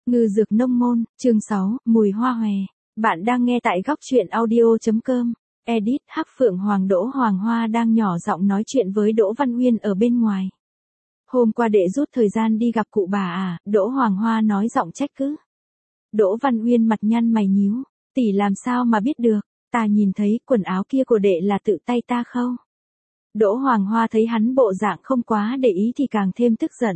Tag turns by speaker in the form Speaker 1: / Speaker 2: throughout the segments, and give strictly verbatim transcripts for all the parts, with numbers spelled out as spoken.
Speaker 1: Ngư dược nông môn, chương sáu, mùi hoa hòe. Bạn đang nghe tại góc truyện audio.com. Edit Hắc Phượng Hoàng Đỗ Hoàng Hoa đang nhỏ giọng nói chuyện với Đỗ Văn Uyên ở bên ngoài. Hôm qua đệ rút thời gian đi gặp cụ bà à, Đỗ Hoàng Hoa nói giọng trách cứ. Đỗ Văn Uyên mặt nhăn mày nhíu, tỷ làm sao mà biết được, ta nhìn thấy quần áo kia của đệ là tự tay ta khâu. Đỗ Hoàng Hoa thấy hắn bộ dạng không quá để ý thì càng thêm tức giận.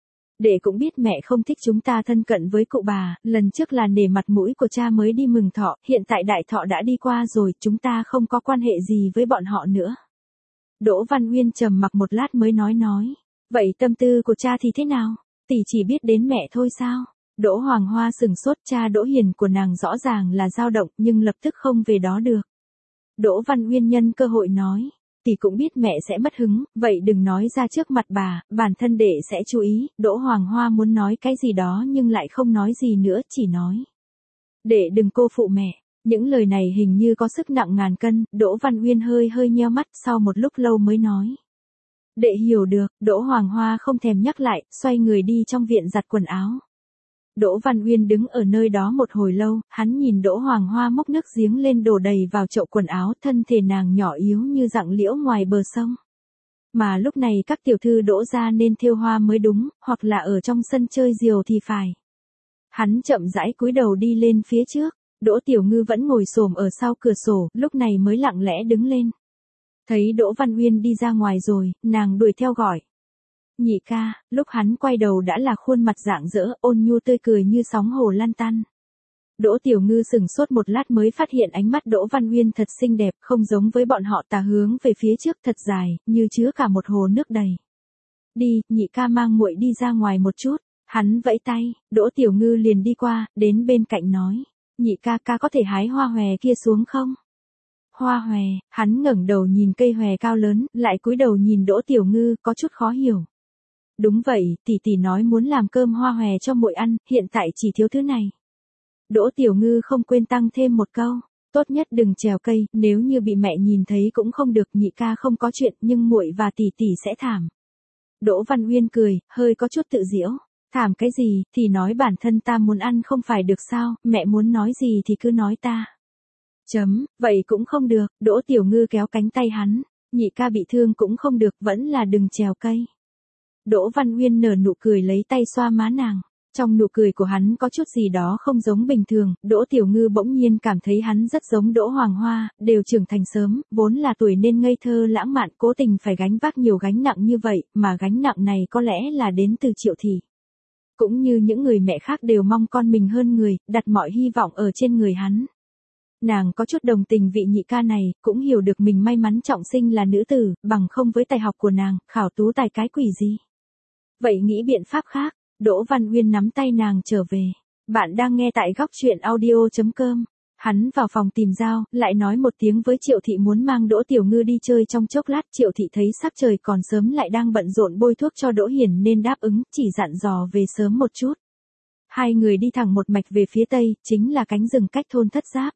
Speaker 1: Đệ cũng biết mẹ không thích chúng ta thân cận với cụ bà, lần trước là nể mặt mũi của cha mới đi mừng thọ, hiện tại đại thọ đã đi qua rồi, chúng ta không có quan hệ gì với bọn họ nữa. Đỗ Văn Uyên trầm mặc một lát mới nói nói, vậy tâm tư của cha thì thế nào? Tỷ chỉ biết đến mẹ thôi sao? Đỗ Hoàng Hoa sừng sốt, cha Đỗ Hiền của nàng rõ ràng là dao động nhưng lập tức không về đó được. Đỗ Văn Uyên nhân cơ hội nói, tỷ cũng biết mẹ sẽ mất hứng, vậy đừng nói ra trước mặt bà, bản thân đệ sẽ chú ý. Đỗ Hoàng Hoa muốn nói cái gì đó nhưng lại không nói gì nữa, chỉ nói, đệ đừng cô phụ mẹ. Những lời này hình như có sức nặng ngàn cân. Đỗ Văn Uyên hơi hơi nheo mắt, sau một lúc lâu mới nói, đệ hiểu được. Đỗ Hoàng Hoa không thèm nhắc lại, xoay người đi trong viện giặt quần áo. Đỗ Văn Uyên đứng ở nơi đó một hồi lâu, hắn nhìn Đỗ Hoàng Hoa múc nước giếng lên đổ đầy vào chậu quần áo, thân thể nàng nhỏ yếu như dặng liễu ngoài bờ sông. Mà lúc này các tiểu thư Đỗ gia nên thêu hoa mới đúng, hoặc là ở trong sân chơi diều thì phải. Hắn chậm rãi cúi đầu đi lên phía trước, Đỗ Tiểu Ngư vẫn ngồi xổm ở sau cửa sổ, lúc này mới lặng lẽ đứng lên. Thấy Đỗ Văn Uyên đi ra ngoài rồi, nàng đuổi theo gọi, nhị ca. Lúc hắn quay đầu đã là khuôn mặt rạng rỡ, ôn nhu tươi cười như sóng hồ lan tăn. Đỗ Tiểu Ngư sừng sốt một lát mới phát hiện ánh mắt Đỗ Văn Uyên thật xinh đẹp, không giống với bọn họ, tà hướng về phía trước thật dài, như chứa cả một hồ nước đầy. Đi, nhị ca mang muội đi ra ngoài một chút. Hắn vẫy tay, Đỗ Tiểu Ngư liền đi qua, đến bên cạnh nói, nhị ca ca có thể hái hoa hòe kia xuống không? Hoa hòe. Hắn ngẩng đầu nhìn cây hòe cao lớn, lại cúi đầu nhìn Đỗ Tiểu Ngư, có chút khó hiểu. Đúng vậy, tỷ tỷ nói muốn làm cơm hoa hòe cho muội ăn, hiện tại chỉ thiếu thứ này. Đỗ Tiểu Ngư không quên tăng thêm một câu, tốt nhất đừng trèo cây, nếu như bị mẹ nhìn thấy cũng không được. Nhị ca không có chuyện, nhưng muội và tỷ tỷ sẽ thảm. Đỗ Văn Uyên cười, hơi có chút tự giễu, thảm cái gì, thì nói bản thân ta muốn ăn không phải được sao, mẹ muốn nói gì thì cứ nói ta. Chấm, vậy cũng không được. Đỗ Tiểu Ngư kéo cánh tay hắn, nhị ca bị thương cũng không được, vẫn là đừng trèo cây. Đỗ Văn Uyên nở nụ cười lấy tay xoa má nàng. Trong nụ cười của hắn có chút gì đó không giống bình thường. Đỗ Tiểu Ngư bỗng nhiên cảm thấy hắn rất giống Đỗ Hoàng Hoa, đều trưởng thành sớm, vốn là tuổi nên ngây thơ lãng mạn, cố tình phải gánh vác nhiều gánh nặng như vậy, mà gánh nặng này có lẽ là đến từ Triệu Thị. Cũng như những người mẹ khác đều mong con mình hơn người, đặt mọi hy vọng ở trên người hắn. Nàng có chút đồng tình vị nhị ca này, cũng hiểu được mình may mắn trọng sinh là nữ tử, bằng không với tài học của nàng, khảo tú tài cái quỷ gì. Vậy nghĩ biện pháp khác. Đỗ Văn Uyên nắm tay nàng trở về. Bạn đang nghe tại góc truyện audio.com. Hắn vào phòng tìm dao, lại nói một tiếng với Triệu Thị muốn mang Đỗ Tiểu Ngư đi chơi trong chốc lát. Triệu Thị thấy sắc trời còn sớm lại đang bận rộn bôi thuốc cho Đỗ Hiền nên đáp ứng, chỉ dặn dò về sớm một chút. Hai người đi thẳng một mạch về phía tây, chính là cánh rừng cách thôn Thất Giáp.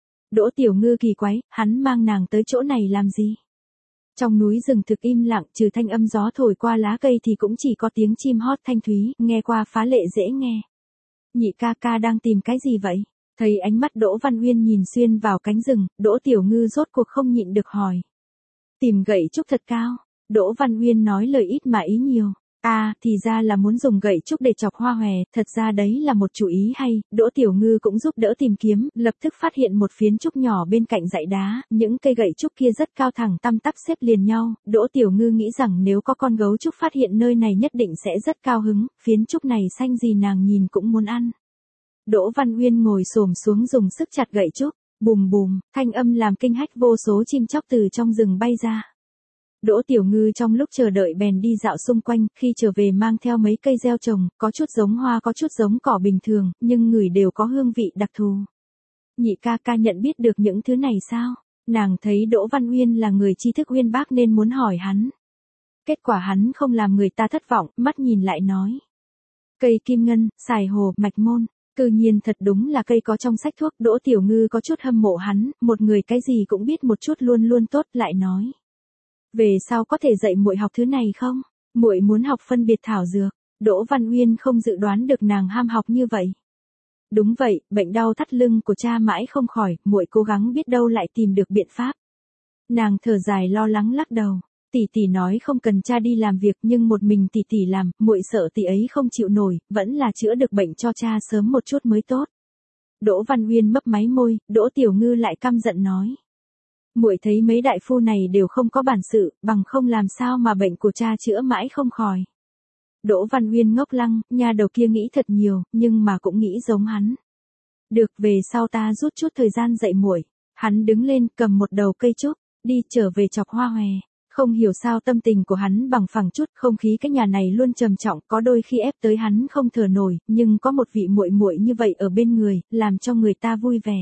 Speaker 1: Đỗ Tiểu Ngư kỳ quái, hắn mang nàng tới chỗ này làm gì? Trong núi rừng thực im lặng, trừ thanh âm gió thổi qua lá cây thì cũng chỉ có tiếng chim hót thanh thúy, nghe qua phá lệ dễ nghe. Nhị ca ca đang tìm cái gì vậy? Thấy ánh mắt Đỗ Văn Uyên nhìn xuyên vào cánh rừng, Đỗ Tiểu Ngư rốt cuộc không nhịn được hỏi. Tìm gậy trúc thật cao. Đỗ Văn Uyên nói lời ít mà ý nhiều. À, thì ra là muốn dùng gậy trúc để chọc hoa hòe, thật ra đấy là một chủ ý hay. Đỗ Tiểu Ngư cũng giúp đỡ tìm kiếm, lập tức phát hiện một phiến trúc nhỏ bên cạnh dãy đá, những cây gậy trúc kia rất cao thẳng tăm tắp xếp liền nhau. Đỗ Tiểu Ngư nghĩ rằng nếu có con gấu trúc phát hiện nơi này nhất định sẽ rất cao hứng, phiến trúc này xanh gì nàng nhìn cũng muốn ăn. Đỗ Văn Uyên ngồi xổm xuống dùng sức chặt gậy trúc, bùm bùm, thanh âm làm kinh hách vô số chim chóc từ trong rừng bay ra. Đỗ Tiểu Ngư trong lúc chờ đợi bèn đi dạo xung quanh, khi trở về mang theo mấy cây gieo trồng, có chút giống hoa có chút giống cỏ bình thường, nhưng ngửi đều có hương vị đặc thù. Nhị ca ca nhận biết được những thứ này sao? Nàng thấy Đỗ Văn Uyên là người tri thức uyên bác nên muốn hỏi hắn. Kết quả hắn không làm người ta thất vọng, mắt nhìn lại nói. Cây kim ngân, xài hồ, mạch môn. Cư nhiên thật đúng là cây có trong sách thuốc. Đỗ Tiểu Ngư có chút hâm mộ hắn, một người cái gì cũng biết một chút luôn luôn tốt, lại nói. Về sau có thể dạy muội học thứ này không? Muội muốn học phân biệt thảo dược. Đỗ Văn Uyên không dự đoán được nàng ham học như vậy. Đúng vậy, bệnh đau thắt lưng của cha mãi không khỏi, muội cố gắng biết đâu lại tìm được biện pháp. Nàng thở dài lo lắng lắc đầu. Tỷ tỷ nói không cần cha đi làm việc nhưng một mình tỷ tỷ làm, muội sợ tỷ ấy không chịu nổi, vẫn là chữa được bệnh cho cha sớm một chút mới tốt. Đỗ Văn Uyên mấp máy môi, Đỗ Tiểu Ngư lại căm giận nói. Muội thấy mấy đại phu này đều không có bản sự, bằng không làm sao mà bệnh của cha chữa mãi không khỏi. Đỗ Văn Uyên ngốc lăng, nhà đầu kia nghĩ thật nhiều, nhưng mà cũng nghĩ giống hắn. Được, về sau ta rút chút thời gian dạy muội. Hắn đứng lên, cầm một đầu cây trúc, đi trở về chọc Hoa Hòe. Không hiểu sao tâm tình của hắn bằng phẳng chút, không khí cái nhà này luôn trầm trọng, có đôi khi ép tới hắn không thở nổi, nhưng có một vị muội muội như vậy ở bên người, làm cho người ta vui vẻ.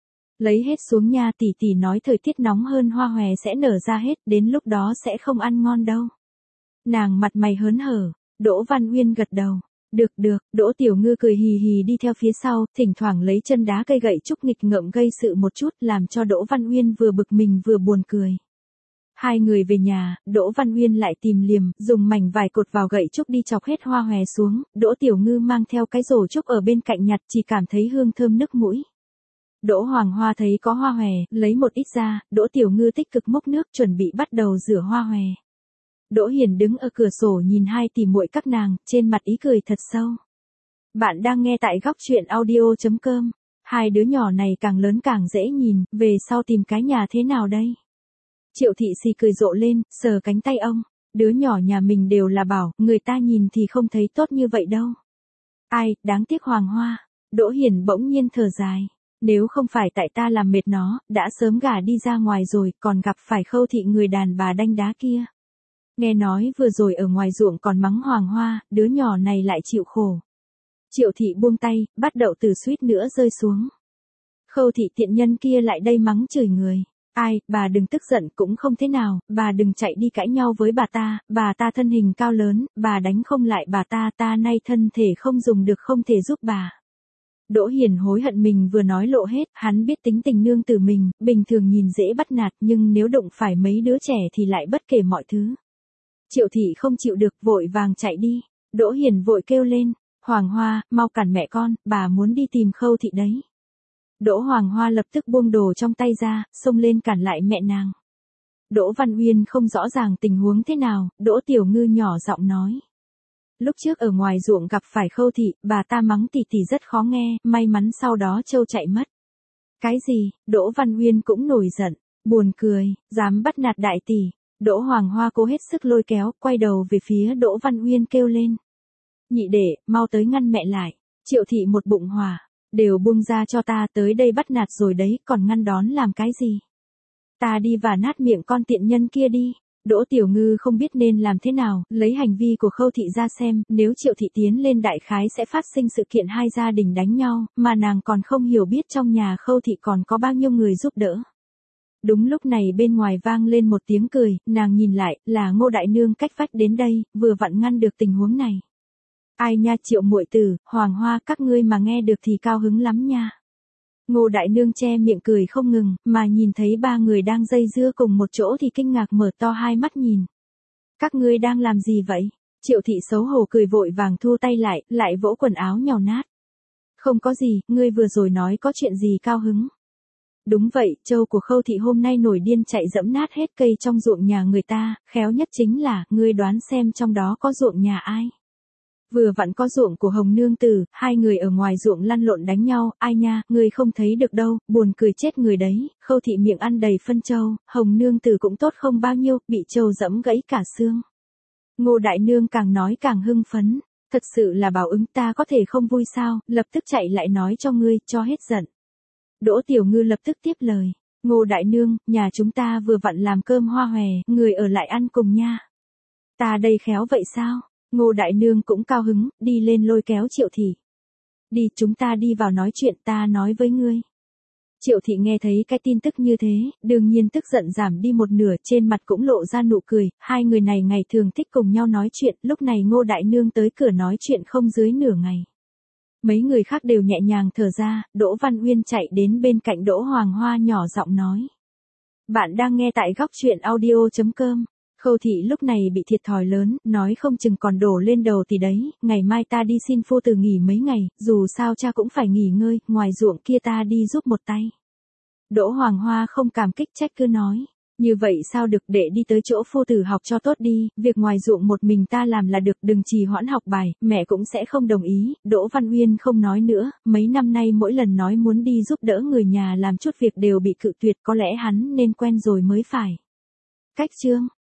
Speaker 1: Lấy hết xuống nha, tỷ tỷ nói thời tiết nóng hơn hoa hòe sẽ nở ra hết, đến lúc đó sẽ không ăn ngon đâu. Nàng mặt mày hớn hở, Đỗ Văn Uyên gật đầu. Được được, Đỗ Tiểu Ngư cười hì hì đi theo phía sau, thỉnh thoảng lấy chân đá cây gậy trúc nghịch ngợm gây sự một chút, làm cho Đỗ Văn Uyên vừa bực mình vừa buồn cười. Hai người về nhà, Đỗ Văn Uyên lại tìm liềm, dùng mảnh vải cột vào gậy trúc đi chọc hết hoa hòe xuống, Đỗ Tiểu Ngư mang theo cái rổ trúc ở bên cạnh nhặt, chỉ cảm thấy hương thơm nức mũi. Đỗ Hoàng Hoa thấy có hoa hòe, lấy một ít ra, Đỗ Tiểu Ngư tích cực múc nước chuẩn bị bắt đầu rửa hoa hòe. Đỗ Hiền đứng ở cửa sổ nhìn hai tỷ muội các nàng, trên mặt ý cười thật sâu. Bạn đang nghe tại góc truyện audio chấm com. Hai đứa nhỏ này càng lớn càng dễ nhìn, về sau tìm cái nhà thế nào đây? Triệu Thị xì cười rộ lên, sờ cánh tay ông. Đứa nhỏ nhà mình đều là bảo, người ta nhìn thì không thấy tốt như vậy đâu. Ai, đáng tiếc Hoàng Hoa. Đỗ Hiền bỗng nhiên thở dài. Nếu không phải tại ta làm mệt nó, đã sớm gả đi ra ngoài rồi, còn gặp phải Khâu Thị người đàn bà đanh đá kia. Nghe nói vừa rồi ở ngoài ruộng còn mắng Hoàng Hoa, đứa nhỏ này lại chịu khổ. Triệu Thị buông tay, bắt đậu từ suýt nữa rơi xuống. Khâu Thị tiện nhân kia lại đây mắng chửi người. Ai, bà đừng tức giận cũng không thế nào, bà đừng chạy đi cãi nhau với bà ta, bà ta thân hình cao lớn, bà đánh không lại bà ta, ta nay thân thể không dùng được không thể giúp bà. Đỗ Hiền hối hận mình vừa nói lộ hết, hắn biết tính tình nương tử mình, bình thường nhìn dễ bắt nạt nhưng nếu đụng phải mấy đứa trẻ thì lại bất kể mọi thứ. Triệu Thị không chịu được, vội vàng chạy đi. Đỗ Hiền vội kêu lên, Hoàng Hoa, mau cản mẹ con, bà muốn đi tìm Khâu Thị đấy. Đỗ Hoàng Hoa lập tức buông đồ trong tay ra, xông lên cản lại mẹ nàng. Đỗ Văn Uyên không rõ ràng tình huống thế nào, Đỗ Tiểu Ngư nhỏ giọng nói. Lúc trước ở ngoài ruộng gặp phải Khâu Thị, bà ta mắng tỷ tỷ rất khó nghe, may mắn sau đó Châu chạy mất. Cái gì? Đỗ Văn Uyên cũng nổi giận, buồn cười, dám bắt nạt đại tỷ. Đỗ Hoàng Hoa cố hết sức lôi kéo, quay đầu về phía Đỗ Văn Uyên kêu lên. Nhị đệ, mau tới ngăn mẹ lại. Triệu Thị một bụng hỏa, đều buông ra cho ta, tới đây bắt nạt rồi đấy, còn ngăn đón làm cái gì? Ta đi và nát miệng con tiện nhân kia đi. Đỗ Tiểu Ngư không biết nên làm thế nào, lấy hành vi của Khâu Thị ra xem, nếu Triệu Thị tiến lên đại khái sẽ phát sinh sự kiện hai gia đình đánh nhau, mà nàng còn không hiểu biết trong nhà Khâu Thị còn có bao nhiêu người giúp đỡ. Đúng lúc này bên ngoài vang lên một tiếng cười, nàng nhìn lại, là Ngô Đại Nương cách vách đến đây, vừa vặn ngăn được tình huống này. Ai nha Triệu muội tử, Hoàng Hoa, các ngươi mà nghe được thì cao hứng lắm nha. Ngô Đại Nương che miệng cười không ngừng, mà nhìn thấy ba người đang dây dưa cùng một chỗ thì kinh ngạc mở to hai mắt nhìn. Các ngươi đang làm gì vậy? Triệu Thị xấu hổ cười vội vàng thu tay lại, lại vỗ quần áo nhàu nát. Không có gì, ngươi vừa rồi nói có chuyện gì cao hứng? Đúng vậy, trâu của Khâu Thị hôm nay nổi điên chạy dẫm nát hết cây trong ruộng nhà người ta, khéo nhất chính là, ngươi đoán xem trong đó có ruộng nhà ai? Vừa vặn có ruộng của Hồng Nương Tử, hai người ở ngoài ruộng lăn lộn đánh nhau, ai nha, ngươi không thấy được đâu, buồn cười chết người đấy. Khâu Thị miệng ăn đầy phân trâu, Hồng Nương Tử cũng tốt không bao nhiêu, bị trâu dẫm gãy cả xương. Ngô Đại Nương càng nói càng hưng phấn, thật sự là báo ứng, ta có thể không vui sao, lập tức chạy lại nói cho ngươi, cho hết giận. Đỗ Tiểu Ngư lập tức tiếp lời, Ngô Đại Nương, nhà chúng ta vừa vặn làm cơm hoa hòe, người ở lại ăn cùng nha. Ta đây khéo vậy sao? Ngô Đại Nương cũng cao hứng, đi lên lôi kéo Triệu Thị. Đi, chúng ta đi vào nói chuyện, ta nói với ngươi. Triệu Thị nghe thấy cái tin tức như thế, đương nhiên tức giận giảm đi một nửa, trên mặt cũng lộ ra nụ cười, hai người này ngày thường thích cùng nhau nói chuyện, lúc này Ngô Đại Nương tới cửa nói chuyện không dưới nửa ngày. Mấy người khác đều nhẹ nhàng thở ra, Đỗ Văn Uyên chạy đến bên cạnh Đỗ Hoàng Hoa nhỏ giọng nói. Bạn đang nghe tại góc truyện audio chấm com. Khâu thị lúc này bị thiệt thòi lớn, nói không chừng còn đổ lên đầu thì đấy, ngày mai ta đi xin phu tử nghỉ mấy ngày, dù sao cha cũng phải nghỉ ngơi, ngoài ruộng kia ta đi giúp một tay. Đỗ Hoàng Hoa không cảm kích trách cứ nói. Như vậy sao được, để đi tới chỗ phu tử học cho tốt đi, việc ngoài ruộng một mình ta làm là được, đừng trì hoãn học bài, mẹ cũng sẽ không đồng ý. Đỗ Văn Uyên không nói nữa, mấy năm nay mỗi lần nói muốn đi giúp đỡ người nhà làm chút việc đều bị cự tuyệt, có lẽ hắn nên quen rồi mới phải. Cách chương